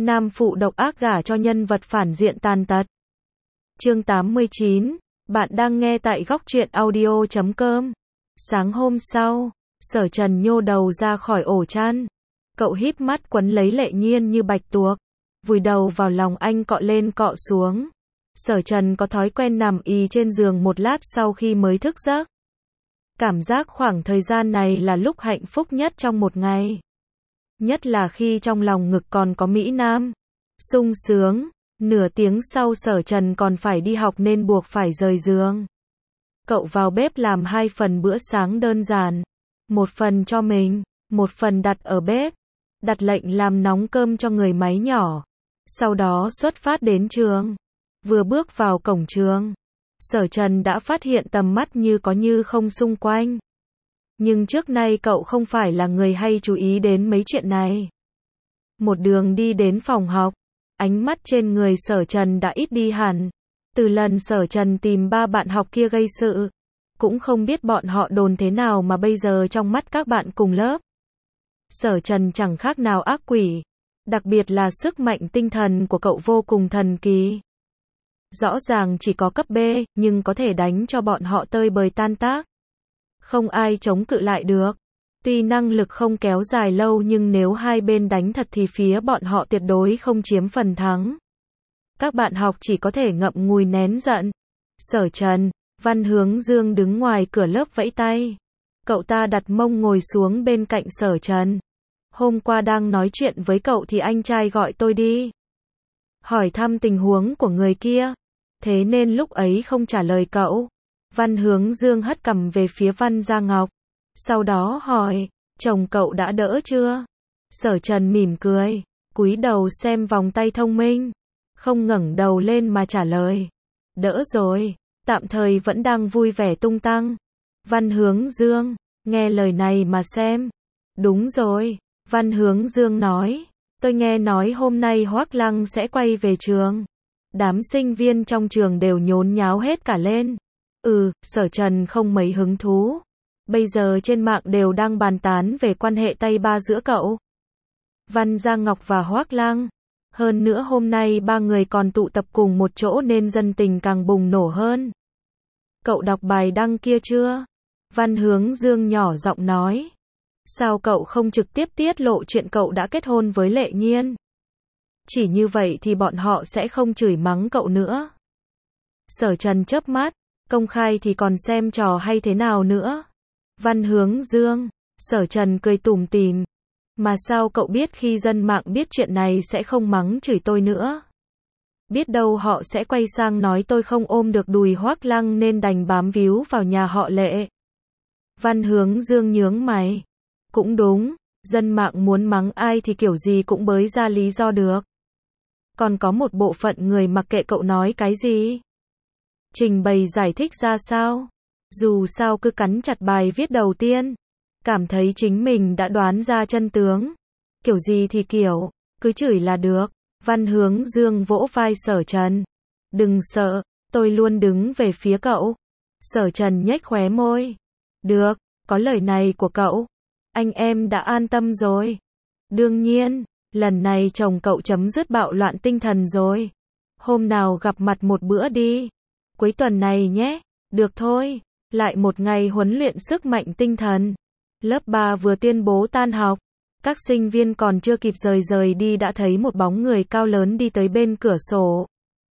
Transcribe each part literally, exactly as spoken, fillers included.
Nam phụ độc ác gả cho nhân vật phản diện tàn tật. Chương tám mươi chín, bạn đang nghe tại góc truyện audio chấm com. Sáng hôm sau, Sở Trần nhô đầu ra khỏi ổ chăn. Cậu híp mắt quấn lấy Lệ Nhiên như bạch tuộc, vùi đầu vào lòng anh cọ lên cọ xuống. Sở Trần có thói quen nằm ì trên giường một lát sau khi mới thức giấc. Cảm giác khoảng thời gian này là lúc hạnh phúc nhất trong một ngày. Nhất là khi trong lòng ngực còn có Mỹ Nam. Sung sướng. Nửa tiếng sau Sở Trần còn phải đi học nên buộc phải rời giường. Cậu vào bếp làm hai phần bữa sáng đơn giản. Một phần cho mình, một phần đặt ở bếp. Đặt lệnh làm nóng cơm cho người máy nhỏ. Sau đó xuất phát đến trường. Vừa bước vào cổng trường, Sở Trần đã phát hiện tầm mắt như có như không xung quanh. Nhưng trước nay cậu không phải là người hay chú ý đến mấy chuyện này. Một đường đi đến phòng học, ánh mắt trên người Sở Trần đã ít đi hẳn. Từ lần Sở Trần tìm ba bạn học kia gây sự, cũng không biết bọn họ đồn thế nào mà bây giờ trong mắt các bạn cùng lớp, Sở Trần chẳng khác nào ác quỷ. Đặc biệt là sức mạnh tinh thần của cậu vô cùng thần kỳ. Rõ ràng chỉ có cấp B, nhưng có thể đánh cho bọn họ tơi bời tan tác. Không ai chống cự lại được. Tuy năng lực không kéo dài lâu nhưng nếu hai bên đánh thật thì phía bọn họ tuyệt đối không chiếm phần thắng. Các bạn học chỉ có thể ngậm ngùi nén giận. Sở Trần, Văn Hướng Dương đứng ngoài cửa lớp vẫy tay. Cậu ta đặt mông ngồi xuống bên cạnh Sở Trần. Hôm qua đang nói chuyện với cậu thì anh trai gọi tôi đi. Hỏi thăm tình huống của người kia. Thế nên lúc ấy không trả lời cậu. Văn Hướng Dương hất cằm về phía Văn Gia Ngọc. Sau đó hỏi, chồng cậu đã đỡ chưa? Sở Trần mỉm cười, cúi đầu xem vòng tay thông minh. Không ngẩng đầu lên mà trả lời. Đỡ rồi, tạm thời vẫn đang vui vẻ tung tăng. Văn Hướng Dương, nghe lời này mà xem. Đúng rồi, Văn Hướng Dương nói. Tôi nghe nói hôm nay Hoắc Lăng sẽ quay về trường. Đám sinh viên trong trường đều nhốn nháo hết cả lên. Ừ, Sở Trần không mấy hứng thú. Bây giờ trên mạng đều đang bàn tán về quan hệ tay ba giữa cậu, Văn Gia Ngọc và Hoắc Lăng. Hơn nữa hôm nay ba người còn tụ tập cùng một chỗ nên dân tình càng bùng nổ hơn. Cậu đọc bài đăng kia chưa? Văn Hướng Dương nhỏ giọng nói. Sao cậu không trực tiếp tiết lộ chuyện cậu đã kết hôn với Lệ Nhiên? Chỉ như vậy thì bọn họ sẽ không chửi mắng cậu nữa. Sở Trần chớp mắt, công khai thì còn xem trò hay thế nào nữa. Văn Hướng Dương, Sở Trần cười tủm tỉm. Mà sao cậu biết khi dân mạng biết chuyện này sẽ không mắng chửi tôi nữa? Biết đâu họ sẽ quay sang nói tôi không ôm được đùi Hoắc Lăng nên đành bám víu vào nhà họ Lệ. Văn Hướng Dương nhướng mày. Cũng đúng, dân mạng muốn mắng ai thì kiểu gì cũng bới ra lý do được. Còn có một bộ phận người mặc kệ cậu nói cái gì. Trình bày giải thích ra sao. Dù sao cứ cắn chặt bài viết đầu tiên. Cảm thấy chính mình đã đoán ra chân tướng. Kiểu gì thì kiểu, cứ chửi là được. Văn Hướng Dương vỗ vai Sở Trần. Đừng sợ, tôi luôn đứng về phía cậu. Sở Trần nhếch khóe môi. Được, có lời này của cậu, anh em đã an tâm rồi. Đương nhiên, lần này chồng cậu chấm dứt bạo loạn tinh thần rồi. Hôm nào gặp mặt một bữa đi. Cuối tuần này nhé. Được thôi. Lại một ngày huấn luyện sức mạnh tinh thần. Lớp ba vừa tuyên bố tan học. Các sinh viên còn chưa kịp rời rời đi đã thấy một bóng người cao lớn đi tới bên cửa sổ.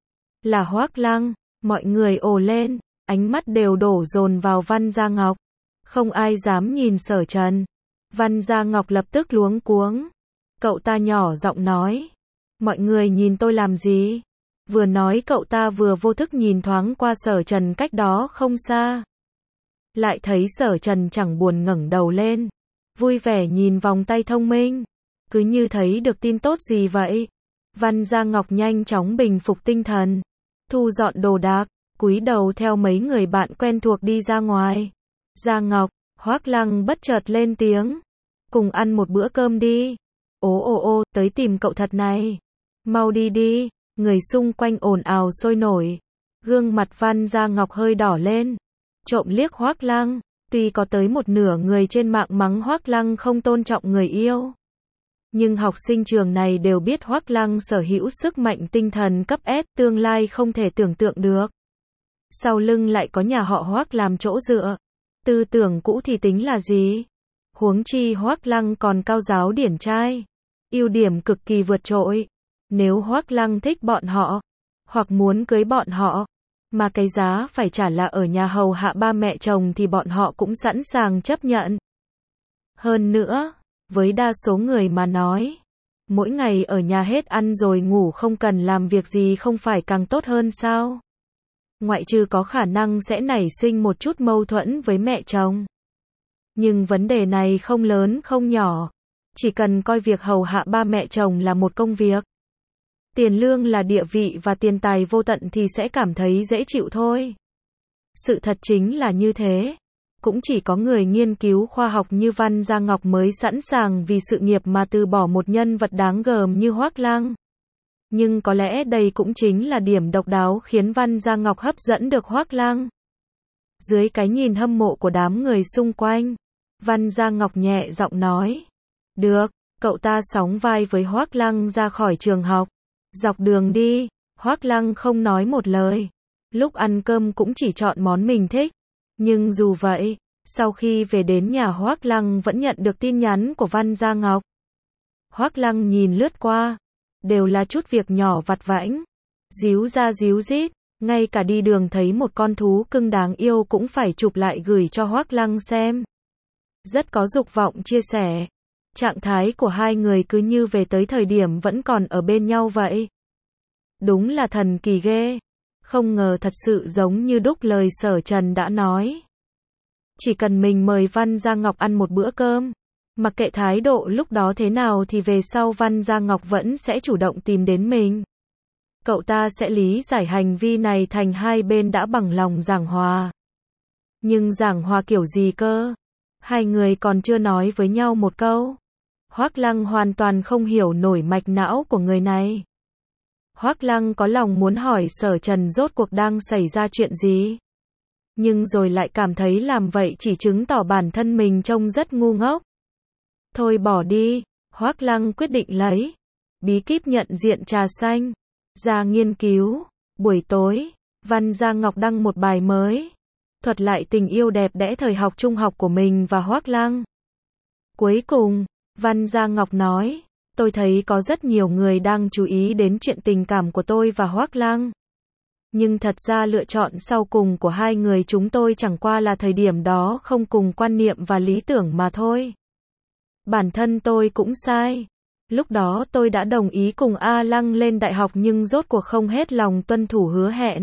Là Hoắc Lăng. Mọi người ồ lên. Ánh mắt đều đổ dồn vào Văn Gia Ngọc. Không ai dám nhìn Sở Trần. Văn Gia Ngọc lập tức luống cuống. Cậu ta nhỏ giọng nói. Mọi người nhìn tôi làm gì? Vừa nói cậu ta vừa vô thức nhìn thoáng qua Sở Trần cách đó không xa. Lại thấy Sở Trần chẳng buồn ngẩng đầu lên. Vui vẻ nhìn vòng tay thông minh. Cứ như thấy được tin tốt gì vậy. Văn Gia Ngọc nhanh chóng bình phục tinh thần. Thu dọn đồ đạc, cúi đầu theo mấy người bạn quen thuộc đi ra ngoài. Gia Ngọc, Hoắc Lăng bất chợt lên tiếng. Cùng ăn một bữa cơm đi. Ố ồ ô, tới tìm cậu thật này. Mau đi đi. Người xung quanh ồn ào sôi nổi. Gương mặt Văn Gia Ngọc hơi đỏ lên. Trộm liếc Hoắc Lăng. Tuy có tới một nửa người trên mạng mắng Hoắc Lăng không tôn trọng người yêu. Nhưng học sinh trường này đều biết Hoắc Lăng sở hữu sức mạnh tinh thần cấp S, tương lai không thể tưởng tượng được. Sau lưng lại có nhà họ Hoắc làm chỗ dựa. Tư tưởng cũ thì tính là gì? Huống chi Hoắc Lăng còn cao giáo điển trai. Ưu điểm cực kỳ vượt trội. Nếu Hoắc Lăng thích bọn họ, hoặc muốn cưới bọn họ, mà cái giá phải trả là ở nhà hầu hạ ba mẹ chồng thì bọn họ cũng sẵn sàng chấp nhận. Hơn nữa, với đa số người mà nói, mỗi ngày ở nhà hết ăn rồi ngủ không cần làm việc gì không phải càng tốt hơn sao? Ngoại trừ có khả năng sẽ nảy sinh một chút mâu thuẫn với mẹ chồng. Nhưng vấn đề này không lớn không nhỏ. Chỉ cần coi việc hầu hạ ba mẹ chồng là một công việc. Tiền lương là địa vị và tiền tài vô tận thì sẽ cảm thấy dễ chịu thôi. Sự thật chính là như thế. Cũng chỉ có người nghiên cứu khoa học như Văn Gia Ngọc mới sẵn sàng vì sự nghiệp mà từ bỏ một nhân vật đáng gờm như Hoắc Lăng. Nhưng có lẽ đây cũng chính là điểm độc đáo khiến Văn Gia Ngọc hấp dẫn được Hoắc Lăng. Dưới cái nhìn hâm mộ của đám người xung quanh, Văn Gia Ngọc nhẹ giọng nói. Được, cậu ta sóng vai với Hoắc Lăng ra khỏi trường học. Dọc đường đi, Hoắc Lăng không nói một lời. Lúc ăn cơm cũng chỉ chọn món mình thích. Nhưng dù vậy, sau khi về đến nhà Hoắc Lăng vẫn nhận được tin nhắn của Văn Gia Ngọc. Hoắc Lăng nhìn lướt qua, đều là chút việc nhỏ vặt vãnh, díu ra díu dít, ngay cả đi đường thấy một con thú cưng đáng yêu cũng phải chụp lại gửi cho Hoắc Lăng xem. Rất có dục vọng chia sẻ. Trạng thái của hai người cứ như về tới thời điểm vẫn còn ở bên nhau vậy. Đúng là thần kỳ ghê. Không ngờ thật sự giống như đúc lời Sở Trần đã nói. Chỉ cần mình mời Văn Gia Ngọc ăn một bữa cơm, mặc kệ thái độ lúc đó thế nào thì về sau Văn Gia Ngọc vẫn sẽ chủ động tìm đến mình. Cậu ta sẽ lý giải hành vi này thành hai bên đã bằng lòng giảng hòa. Nhưng giảng hòa kiểu gì cơ? Hai người còn chưa nói với nhau một câu. Hoắc Lăng hoàn toàn không hiểu nổi mạch não của người này. Hoắc Lăng có lòng muốn hỏi Sở Trần rốt cuộc đang xảy ra chuyện gì. Nhưng rồi lại cảm thấy làm vậy chỉ chứng tỏ bản thân mình trông rất ngu ngốc. Thôi bỏ đi, Hoắc Lăng quyết định lấy bí kíp nhận diện trà xanh ra nghiên cứu. Buổi tối, Văn Gia Ngọc đăng một bài mới, thuật lại tình yêu đẹp đẽ thời học trung học của mình và Hoắc Lăng. Cuối cùng, Văn Gia Ngọc nói, tôi thấy có rất nhiều người đang chú ý đến chuyện tình cảm của tôi và Hoắc Lăng. Nhưng thật ra lựa chọn sau cùng của hai người chúng tôi chẳng qua là thời điểm đó không cùng quan niệm và lý tưởng mà thôi. Bản thân tôi cũng sai. Lúc đó tôi đã đồng ý cùng A Lăng lên đại học nhưng rốt cuộc không hết lòng tuân thủ hứa hẹn.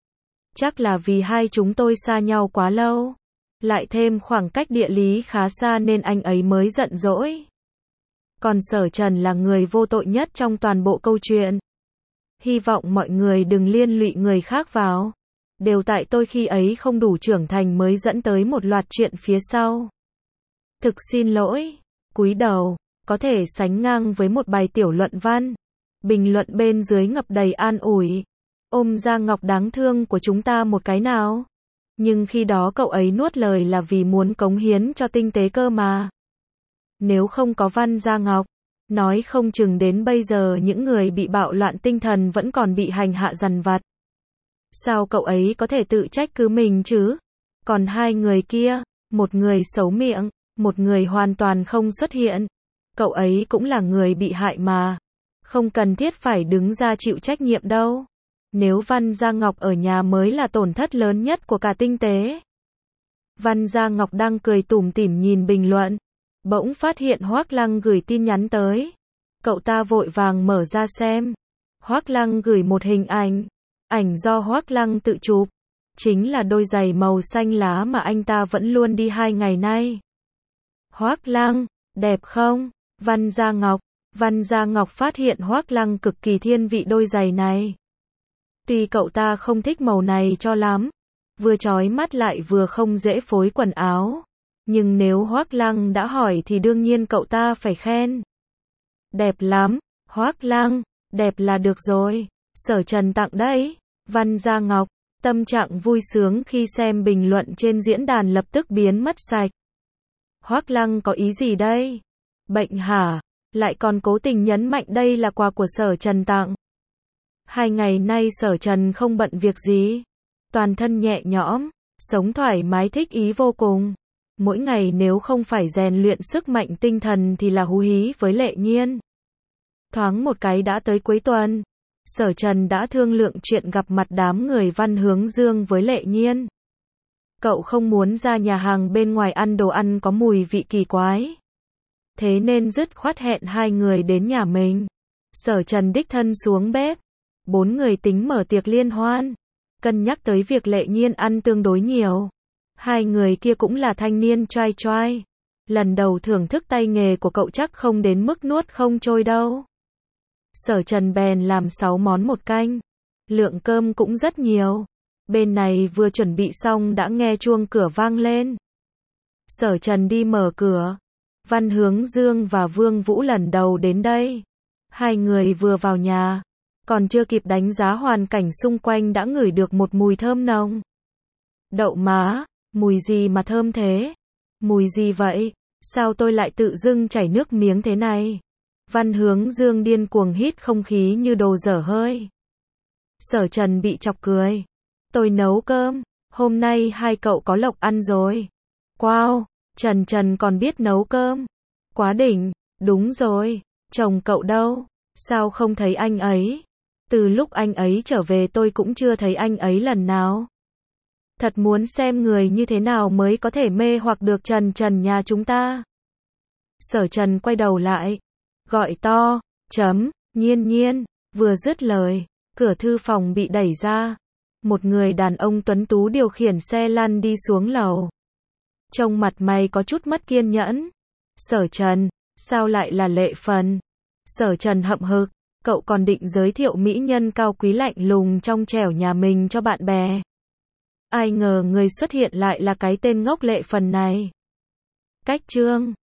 Chắc là vì hai chúng tôi xa nhau quá lâu. Lại thêm khoảng cách địa lý khá xa nên anh ấy mới giận dỗi. Còn Sở Trần là người vô tội nhất trong toàn bộ câu chuyện. Hy vọng mọi người đừng liên lụy người khác vào. Đều tại tôi khi ấy không đủ trưởng thành mới dẫn tới một loạt chuyện phía sau. Thực xin lỗi. Cúi đầu, có thể sánh ngang với một bài tiểu luận văn. Bình luận bên dưới ngập đầy an ủi. Ôm Gia Ngọc đáng thương của chúng ta một cái nào. Nhưng khi đó cậu ấy nuốt lời là vì muốn cống hiến cho tinh tế cơ mà. Nếu không có Văn Gia Ngọc, nói không chừng đến bây giờ những người bị bạo loạn tinh thần vẫn còn bị hành hạ dằn vặt. Sao cậu ấy có thể tự trách cứ mình chứ? Còn hai người kia, một người xấu miệng, một người hoàn toàn không xuất hiện. Cậu ấy cũng là người bị hại mà. Không cần thiết phải đứng ra chịu trách nhiệm đâu. Nếu Văn Gia Ngọc ở nhà mới là tổn thất lớn nhất của cả tinh tế. Văn Gia Ngọc đang cười tủm tỉm nhìn bình luận. Bỗng phát hiện Hoắc Lăng gửi tin nhắn tới. Cậu ta vội vàng mở ra xem. Hoắc Lăng gửi một hình ảnh. Ảnh do Hoắc Lăng tự chụp. Chính là đôi giày màu xanh lá mà anh ta vẫn luôn đi hai ngày nay. Hoắc Lăng, đẹp không? Văn Gia Ngọc. Văn Gia Ngọc phát hiện Hoắc Lăng cực kỳ thiên vị đôi giày này. Tuy cậu ta không thích màu này cho lắm. Vừa chói mắt lại vừa không dễ phối quần áo. Nhưng nếu Hoắc Lăng đã hỏi thì đương nhiên cậu ta phải khen. Đẹp lắm, Hoắc Lăng, đẹp là được rồi. Sở Trần tặng đấy. Văn Gia Ngọc, tâm trạng vui sướng khi xem bình luận trên diễn đàn lập tức biến mất sạch. Hoắc Lăng có ý gì đây? Bệnh hả? lại còn cố tình nhấn mạnh đây là quà của Sở Trần tặng. Hai ngày nay Sở Trần không bận việc gì, toàn thân nhẹ nhõm, sống thoải mái thích ý vô cùng. Mỗi ngày nếu không phải rèn luyện sức mạnh tinh thần thì là hú hí với Lệ Nhiên. Thoáng một cái đã tới cuối tuần, Sở Trần đã thương lượng chuyện gặp mặt đám người Văn Hướng Dương với Lệ Nhiên. Cậu không muốn ra nhà hàng bên ngoài ăn đồ ăn có mùi vị kỳ quái. Thế nên dứt khoát hẹn hai người đến nhà mình. Sở Trần đích thân xuống bếp. Bốn người tính mở tiệc liên hoan. Cân nhắc tới việc Lệ Nhiên ăn tương đối nhiều. Hai người kia cũng là thanh niên trai trai. Lần đầu thưởng thức tay nghề của cậu chắc không đến mức nuốt không trôi đâu. Sở Trần bèn làm sáu món một canh. Lượng cơm cũng rất nhiều. Bên này vừa chuẩn bị xong đã nghe chuông cửa vang lên. Sở Trần đi mở cửa. Văn Hướng Dương và Vương Vũ lần đầu đến đây. Hai người vừa vào nhà, còn chưa kịp đánh giá hoàn cảnh xung quanh đã ngửi được một mùi thơm nồng. Đậu má, mùi gì mà thơm thế? Mùi gì vậy? Sao tôi lại tự dưng chảy nước miếng thế này? Văn Hướng Dương điên cuồng hít không khí như đồ dở hơi. Sở Trần bị chọc cười. Tôi nấu cơm, hôm nay hai cậu có lộc ăn rồi. Wow, Trần Trần còn biết nấu cơm. Quá đỉnh, đúng rồi, chồng cậu đâu? Sao không thấy anh ấy? Từ lúc anh ấy trở về tôi cũng chưa thấy anh ấy lần nào. Thật muốn xem người như thế nào mới có thể mê hoặc được Trần Trần nhà chúng ta. Sở Trần quay đầu lại, gọi to, chấm, Nhiên Nhiên, vừa dứt lời, cửa thư phòng bị đẩy ra. Một người đàn ông tuấn tú điều khiển xe lăn đi xuống lầu. Trông mặt mày có chút mất kiên nhẫn. Sở Trần, sao lại là Lệ Phần? Sở Trần hậm hực, cậu còn định giới thiệu mỹ nhân cao quý lạnh lùng trong trẻo nhà mình cho bạn bè. Ai ngờ người xuất hiện lại là cái tên ngốc Lệ Phần này. Cách chương